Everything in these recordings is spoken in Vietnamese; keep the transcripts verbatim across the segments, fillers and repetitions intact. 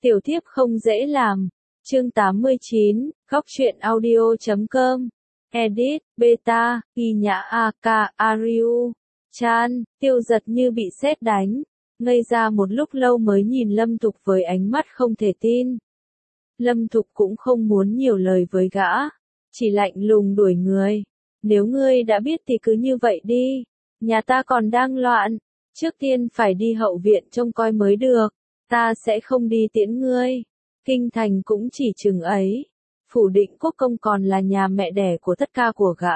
Tiểu thiếp không dễ làm. Chương tám mươi chín, góc truyện audio chấm com. Edit, Beta, Y Nhã a ca, Ariu. Chan, Tiêu Giật như bị sét đánh. Ngây ra một lúc lâu mới nhìn Lâm Thục với ánh mắt không thể tin. Lâm Thục cũng không muốn nhiều lời với gã. Chỉ lạnh lùng đuổi người. Nếu ngươi đã biết thì cứ như vậy đi. Nhà ta còn đang loạn. Trước tiên phải đi hậu viện trông coi mới được. Ta sẽ không đi tiễn ngươi. Kinh thành cũng chỉ chừng ấy. Phủ Định Quốc Công còn là nhà mẹ đẻ của tất cả của gã.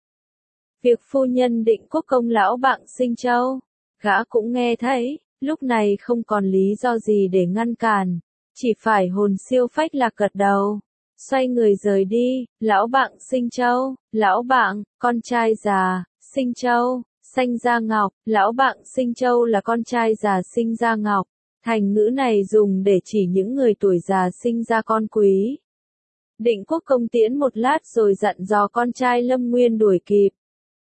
Việc phu nhân Định Quốc Công lão bạng sinh châu, gã cũng nghe thấy, lúc này không còn lý do gì để ngăn cản. Chỉ phải hồn siêu phách lạc gật đầu. Xoay người rời đi, lão bạng sinh châu, lão bạng, con trai già, sinh châu, sanh gia ngọc, lão bạng sinh châu là con trai già sinh gia ngọc. Thành ngữ này dùng để chỉ những người tuổi già sinh ra con quý. Định Quốc Công tiễn một lát rồi dặn dò con trai Lâm Nguyên đuổi kịp.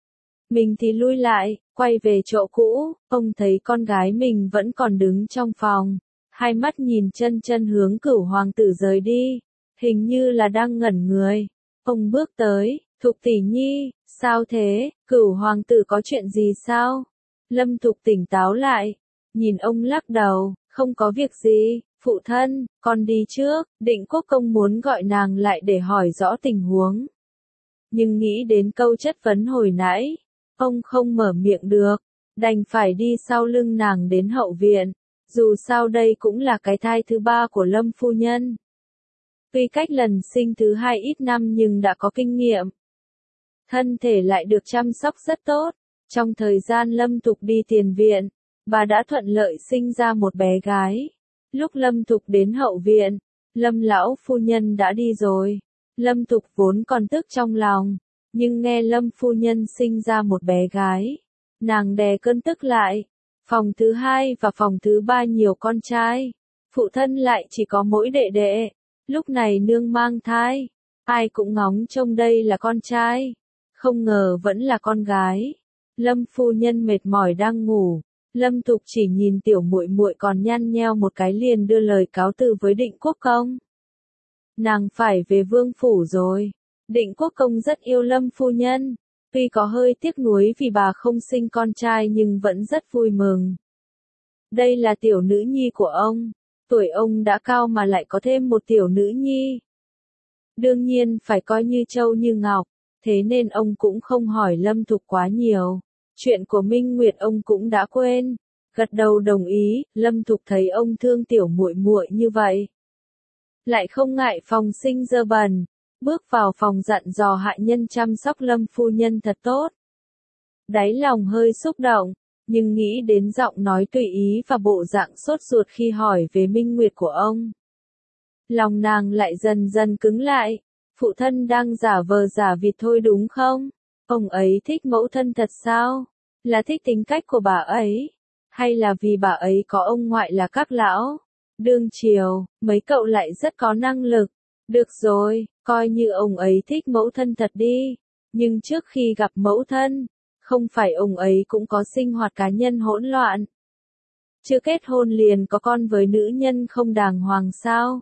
Mình thì lui lại, quay về chỗ cũ, ông thấy con gái mình vẫn còn đứng trong phòng. Hai mắt nhìn chân chân hướng Cửu hoàng tử rời đi, hình như là đang ngẩn người. Ông bước tới, Thục tỷ nhi, sao thế, Cửu hoàng tử có chuyện gì sao? Lâm Thục tỉnh táo lại, nhìn ông lắc đầu, không có việc gì, phụ thân, con đi trước. Định Quốc Công muốn gọi nàng lại để hỏi rõ tình huống. Nhưng nghĩ đến câu chất vấn hồi nãy, ông không mở miệng được, đành phải đi sau lưng nàng đến hậu viện. Dù sao đây cũng là cái thai thứ ba của Lâm phu nhân. Tuy cách lần sinh thứ hai ít năm nhưng đã có kinh nghiệm. Thân thể lại được chăm sóc rất tốt. Trong thời gian Lâm Thục đi tiền viện, bà đã thuận lợi sinh ra một bé gái. Lúc Lâm Thục đến hậu viện, Lâm lão phu nhân đã đi rồi. Lâm Thục vốn còn tức trong lòng, nhưng nghe Lâm phu nhân sinh ra một bé gái, nàng đè cơn tức lại. Phòng thứ hai và phòng thứ ba nhiều con trai, phụ thân lại chỉ có mỗi đệ đệ. Lúc này nương mang thai, ai cũng ngóng trông đây là con trai, không ngờ vẫn là con gái. Lâm phu nhân mệt mỏi đang ngủ, Lâm Thục chỉ nhìn tiểu muội muội còn nhăn nheo một cái liền đưa lời cáo từ với Định Quốc Công. Nàng phải về vương phủ rồi. Định Quốc Công rất yêu Lâm phu nhân, tuy có hơi tiếc nuối vì bà không sinh con trai nhưng vẫn rất vui mừng. Đây là tiểu nữ nhi của ông, tuổi ông đã cao mà lại có thêm một tiểu nữ nhi. Đương nhiên phải coi như châu như ngọc, thế nên ông cũng không hỏi Lâm Thục quá nhiều. Chuyện của Minh Nguyệt ông cũng đã quên, gật đầu đồng ý. Lâm Thục thấy ông thương tiểu muội muội như vậy, lại không ngại phòng sinh dơ bẩn, bước vào phòng dặn dò hạ nhân chăm sóc Lâm phu nhân thật tốt. Đáy lòng hơi xúc động, nhưng nghĩ đến giọng nói tùy ý và bộ dạng sốt ruột khi hỏi về Minh Nguyệt của ông, lòng nàng lại dần dần cứng lại. Phụ thân đang giả vờ giả vịt thôi đúng không? Ông ấy thích mẫu thân thật sao? Là thích tính cách của bà ấy? Hay là vì bà ấy có ông ngoại là Các lão? Đương triều, mấy cậu lại rất có năng lực. Được rồi, coi như ông ấy thích mẫu thân thật đi. Nhưng trước khi gặp mẫu thân, không phải ông ấy cũng có sinh hoạt cá nhân hỗn loạn? Chưa kết hôn liền có con với nữ nhân không đàng hoàng sao?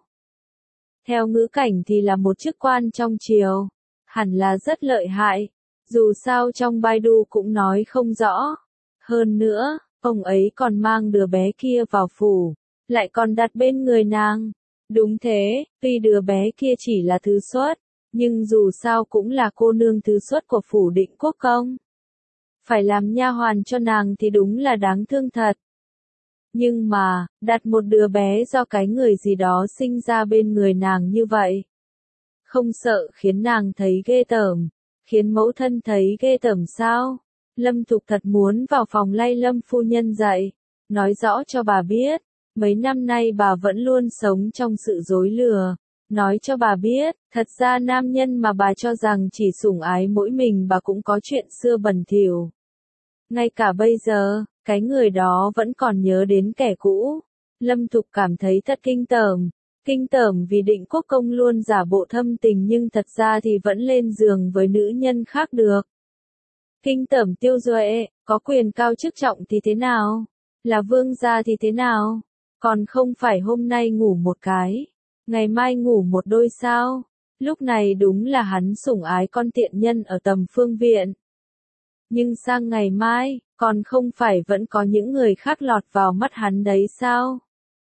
Theo ngữ cảnh thì là một chức quan trong triều, hẳn là rất lợi hại. Dù sao trong Baidu cũng nói không rõ. Hơn nữa, ông ấy còn mang đứa bé kia vào phủ, lại còn đặt bên người nàng. Đúng thế, tuy đứa bé kia chỉ là thứ xuất, nhưng dù sao cũng là cô nương thứ xuất của phủ Định Quốc Công. Phải làm nha hoàn cho nàng thì đúng là đáng thương thật. Nhưng mà, đặt một đứa bé do cái người gì đó sinh ra bên người nàng như vậy, không sợ khiến nàng thấy ghê tởm, khiến mẫu thân thấy ghê tởm sao? Lâm Thục thật muốn vào phòng lay Lâm phu nhân dậy, nói rõ cho bà biết, mấy năm nay bà vẫn luôn sống trong sự dối lừa. Nói cho bà biết, thật ra nam nhân mà bà cho rằng chỉ sủng ái mỗi mình bà cũng có chuyện xưa bẩn thỉu. Ngay cả bây giờ, cái người đó vẫn còn nhớ đến kẻ cũ. Lâm Thục cảm thấy thật kinh tởm. Kinh tởm vì Định Quốc Công luôn giả bộ thâm tình nhưng thật ra thì vẫn lên giường với nữ nhân khác được. Kinh tởm Tiêu Duệ, có quyền cao chức trọng thì thế nào? Là vương gia thì thế nào? Còn không phải hôm nay ngủ một cái, ngày mai ngủ một đôi sao? Lúc này đúng là hắn sủng ái con tiện nhân ở tầm phương viện. Nhưng sang ngày mai, còn không phải vẫn có những người khác lọt vào mắt hắn đấy sao?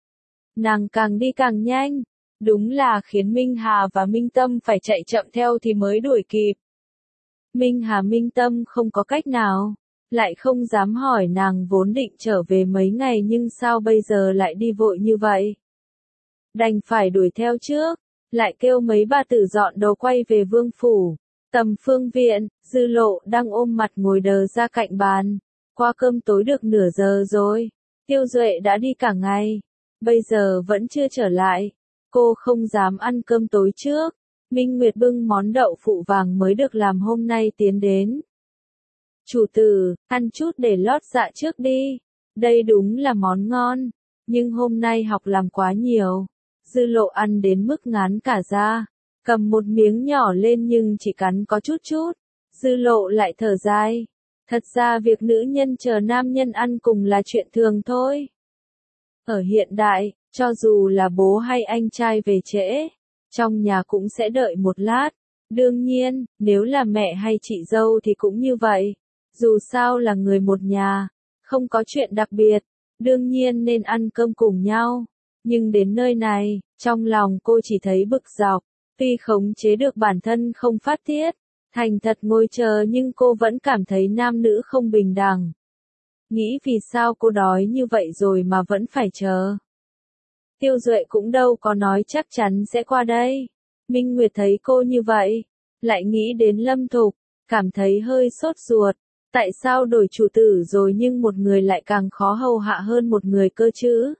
Nàng càng đi càng nhanh, đúng là khiến Minh Hà và Minh Tâm phải chạy chậm theo thì mới đuổi kịp. Minh Hà Minh Tâm không có cách nào, lại không dám hỏi nàng vốn định trở về mấy ngày nhưng sao bây giờ lại đi vội như vậy. Đành phải đuổi theo trước, lại kêu mấy bà tử dọn đồ quay về vương phủ. Tầm phương viện, Dư Lộ đang ôm mặt ngồi đờ ra cạnh bàn. Qua cơm tối được nửa giờ rồi, Tiêu Duệ đã đi cả ngày, bây giờ vẫn chưa trở lại. Cô không dám ăn cơm tối trước. Minh Nguyệt bưng món đậu phụ vàng mới được làm hôm nay tiến đến. Chủ tử, ăn chút để lót dạ trước đi. Đây đúng là món ngon, nhưng hôm nay học làm quá nhiều. Dư Lộ ăn đến mức ngán cả da, cầm một miếng nhỏ lên nhưng chỉ cắn có chút chút. Dư Lộ lại thở dài. Thật ra việc nữ nhân chờ nam nhân ăn cùng là chuyện thường thôi. Ở hiện đại, cho dù là bố hay anh trai về trễ, trong nhà cũng sẽ đợi một lát. Đương nhiên, nếu là mẹ hay chị dâu thì cũng như vậy. Dù sao là người một nhà, không có chuyện đặc biệt, đương nhiên nên ăn cơm cùng nhau. Nhưng đến nơi này, trong lòng cô chỉ thấy bực dọc, tuy khống chế được bản thân không phát tiết, thành thật ngồi chờ nhưng cô vẫn cảm thấy nam nữ không bình đẳng. Nghĩ vì sao cô đói như vậy rồi mà vẫn phải chờ. Tiêu Duệ cũng đâu có nói chắc chắn sẽ qua đây. Minh Nguyệt thấy cô như vậy, lại nghĩ đến Lâm Thục, cảm thấy hơi sốt ruột. Tại sao đổi chủ tử rồi nhưng một người lại càng khó hầu hạ hơn một người cơ chứ?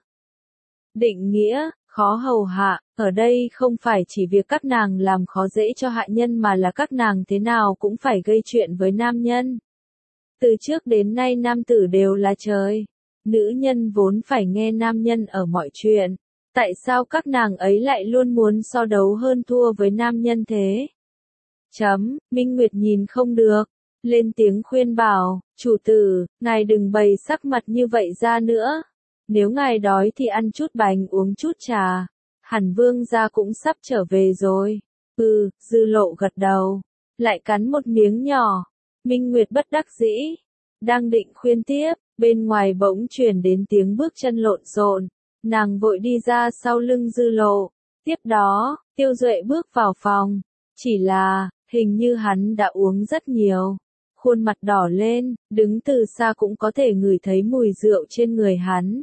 Định nghĩa, khó hầu hạ, ở đây không phải chỉ việc các nàng làm khó dễ cho hạ nhân mà là các nàng thế nào cũng phải gây chuyện với nam nhân. Từ trước đến nay nam tử đều là trời, nữ nhân vốn phải nghe nam nhân ở mọi chuyện. Tại sao các nàng ấy lại luôn muốn so đấu hơn thua với nam nhân thế? Chấm, Minh Nguyệt nhìn không được, lên tiếng khuyên bảo, chủ tử, ngài đừng bày sắc mặt như vậy ra nữa. Nếu ngài đói thì ăn chút bánh uống chút trà. Hẳn vương gia cũng sắp trở về rồi. Ừ, Dư Lộ gật đầu, lại cắn một miếng nhỏ. Minh Nguyệt bất đắc dĩ, đang định khuyên tiếp, bên ngoài bỗng truyền đến tiếng bước chân lộn xộn. Nàng vội đi ra sau lưng Dư Lộ. Tiếp đó, Tiêu Duệ bước vào phòng. Chỉ là, hình như hắn đã uống rất nhiều. Khuôn mặt đỏ lên, đứng từ xa cũng có thể ngửi thấy mùi rượu trên người hắn.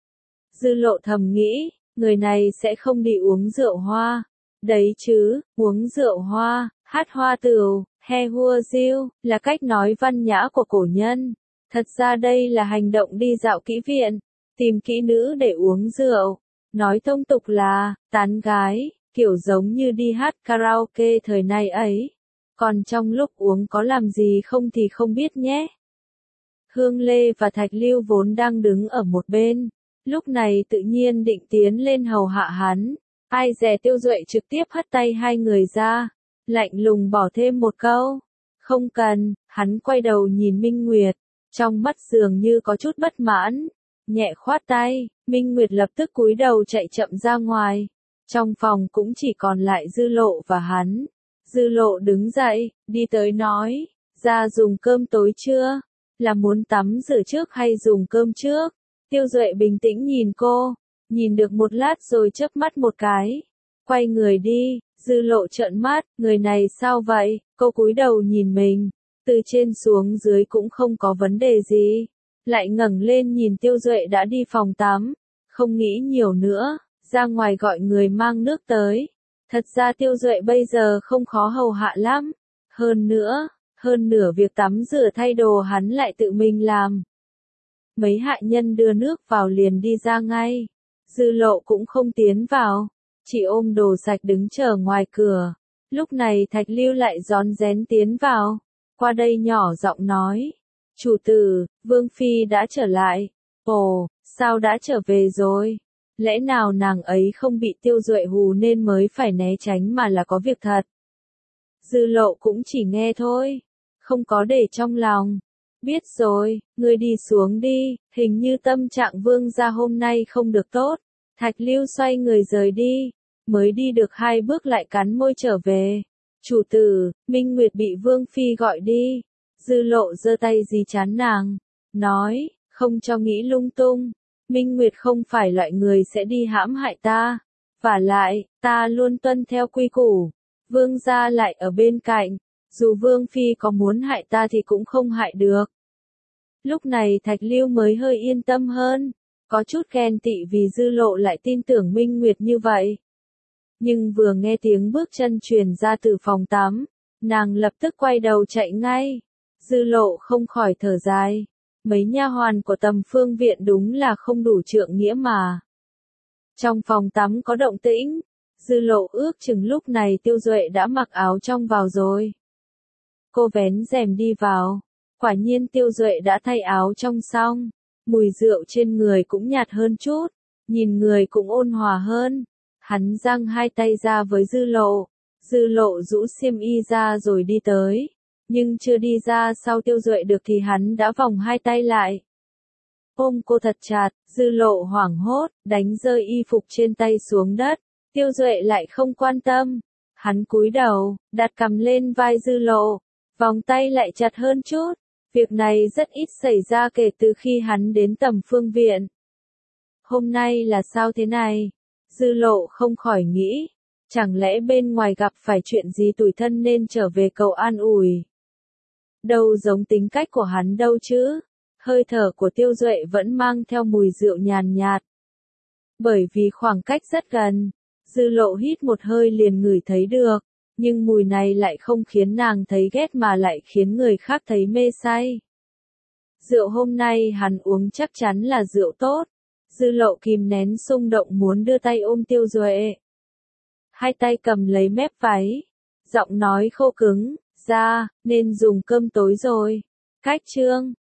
Dư Lộ thầm nghĩ, người này sẽ không đi uống rượu hoa. Đấy chứ, uống rượu hoa, hát hoa tửu, he hua diêu, là cách nói văn nhã của cổ nhân. Thật ra đây là hành động đi dạo kỹ viện, tìm kỹ nữ để uống rượu. Nói thông tục là, tán gái, kiểu giống như đi hát karaoke thời nay ấy. Còn trong lúc uống có làm gì không thì không biết nhé. Hương Lê và Thạch Lưu vốn đang đứng ở một bên. Lúc này tự nhiên định tiến lên hầu hạ hắn. Ai dè Tiêu Duệ trực tiếp hất tay hai người ra. Lạnh lùng bỏ thêm một câu. Không cần, hắn quay đầu nhìn Minh Nguyệt. Trong mắt dường như có chút bất mãn. Nhẹ khoát tay, Minh Nguyệt lập tức cúi đầu chạy chậm ra ngoài. Trong phòng cũng chỉ còn lại Dư Lộ và hắn. Dư Lộ đứng dậy, đi tới nói, ra dùng cơm tối chưa? Là muốn tắm rửa trước hay dùng cơm trước? Tiêu Duệ bình tĩnh nhìn cô, nhìn được một lát rồi chớp mắt một cái. Quay người đi, Dư Lộ trợn mắt, người này sao vậy? Cô cúi đầu nhìn mình, từ trên xuống dưới cũng không có vấn đề gì. Lại ngẩng lên nhìn Tiêu Duệ đã đi phòng tắm, không nghĩ nhiều nữa, ra ngoài gọi người mang nước tới. Thật ra Tiêu Duệ bây giờ không khó hầu hạ lắm. Hơn nữa, hơn nửa việc tắm rửa thay đồ hắn lại tự mình làm. Mấy hạ nhân đưa nước vào liền đi ra ngay. Dư Lộ cũng không tiến vào, chỉ ôm đồ sạch đứng chờ ngoài cửa. Lúc này Thạch Lưu lại rón rén tiến vào, qua đây nhỏ giọng nói. Chủ tử, Vương Phi đã trở lại. Ồ, sao đã trở về rồi? Lẽ nào nàng ấy không bị Tiêu Duệ hù nên mới phải né tránh mà là có việc thật? Dư Lộ cũng chỉ nghe thôi, không có để trong lòng. Biết rồi, ngươi đi xuống đi, hình như tâm trạng vương gia hôm nay không được tốt. Thạch Lưu xoay người rời đi, mới đi được hai bước lại cắn môi trở về. Chủ tử, Minh Nguyệt bị Vương Phi gọi đi. Dư Lộ giơ tay dí chán nàng, nói, không cho nghĩ lung tung. Minh Nguyệt không phải loại người sẽ đi hãm hại ta. Vả lại, ta luôn tuân theo quy củ. Vương gia lại ở bên cạnh, dù Vương Phi có muốn hại ta thì cũng không hại được. Lúc này Thạch Lưu mới hơi yên tâm hơn, có chút ghen tị vì Dư Lộ lại tin tưởng Minh Nguyệt như vậy. Nhưng vừa nghe tiếng bước chân truyền ra từ phòng tắm, nàng lập tức quay đầu chạy ngay. Dư Lộ không khỏi thở dài, mấy nha hoàn của Tầm Phương viện đúng là không đủ trượng nghĩa mà. Trong phòng tắm có động tĩnh, Dư Lộ ước chừng lúc này Tiêu Duệ đã mặc áo trong vào rồi. Cô vén rèm đi vào, quả nhiên Tiêu Duệ đã thay áo trong xong, mùi rượu trên người cũng nhạt hơn chút, nhìn người cũng ôn hòa hơn. Hắn giang hai tay ra với Dư Lộ, Dư Lộ rũ xiêm y ra rồi đi tới, nhưng chưa đi ra sau Tiêu Duệ được thì hắn đã vòng hai tay lại. Ôm cô thật chặt, Dư Lộ hoảng hốt, đánh rơi y phục trên tay xuống đất, Tiêu Duệ lại không quan tâm. Hắn cúi đầu, đặt cằm lên vai Dư Lộ, vòng tay lại chặt hơn chút. Việc này rất ít xảy ra kể từ khi hắn đến Tầm Phương viện. Hôm nay là sao thế này? Dư Lộ không khỏi nghĩ, chẳng lẽ bên ngoài gặp phải chuyện gì tủi thân nên trở về cầu an ủi. Đâu giống tính cách của hắn đâu chứ, hơi thở của Tiêu Duệ vẫn mang theo mùi rượu nhàn nhạt. Bởi vì khoảng cách rất gần, Dư Lộ hít một hơi liền ngửi thấy được, nhưng mùi này lại không khiến nàng thấy ghét mà lại khiến người khác thấy mê say. Rượu hôm nay hắn uống chắc chắn là rượu tốt. Dư Lộ kìm nén xung động muốn đưa tay ôm Tiêu Duệ. Hai tay cầm lấy mép váy, giọng nói khô cứng, ra, nên dùng cơm tối rồi. Cách chương